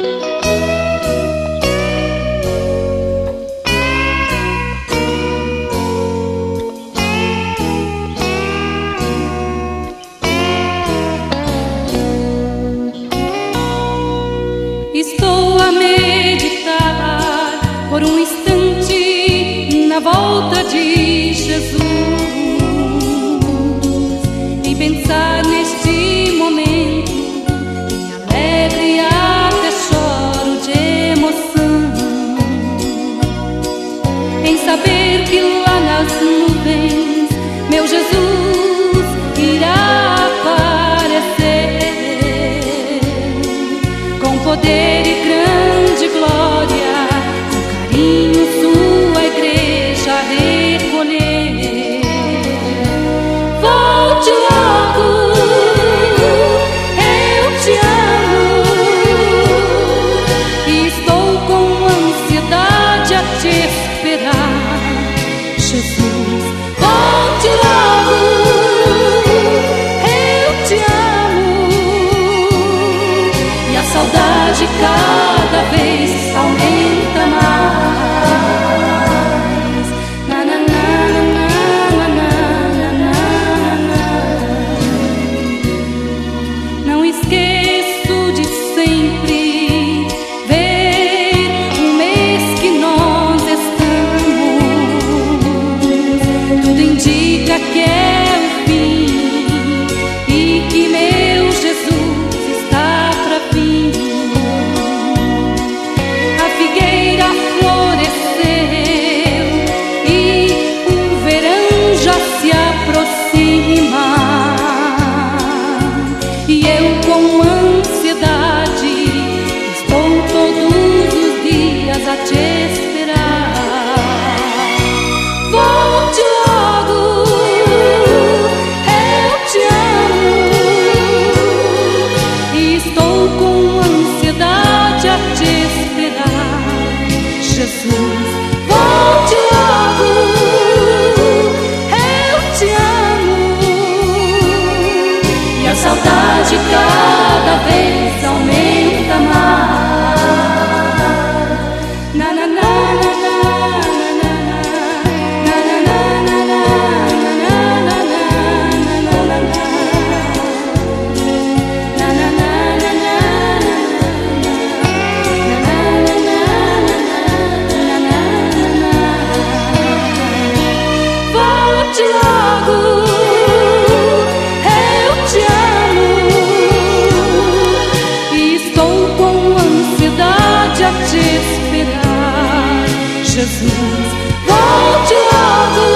Estou a meditar por um instante na volta de Jesus e pensar neste momento e alegre até choro de emoção em saber que lá nas nuvens meu Jesus irá aparecer com poder e grande glória, com carinho sua igreja recolher. Volte logo, eu te amo e estou com ansiedade a te esperar, Jesus. Volte logo, eu te amo e a saudade cada vez aumenta mais. Na, na, na, na, na, na, na, na. Não esqueço de sempre ver o mês que nós estamos. Tudo indica que é o fim e que meu Jesus está pra vir. E eu com ansiedade estou todos os dias a te esperar. Volte logo, eu te amo e estou com ansiedade a te esperar, Jesus. Volte logo, eu te amo e a saudade cada vez aumenta mais. Na, na, na, na, na, na, na, na, na, na, volte logo, eu te amo e estou com ansiedade a te esperar, Jesus. Volte logo.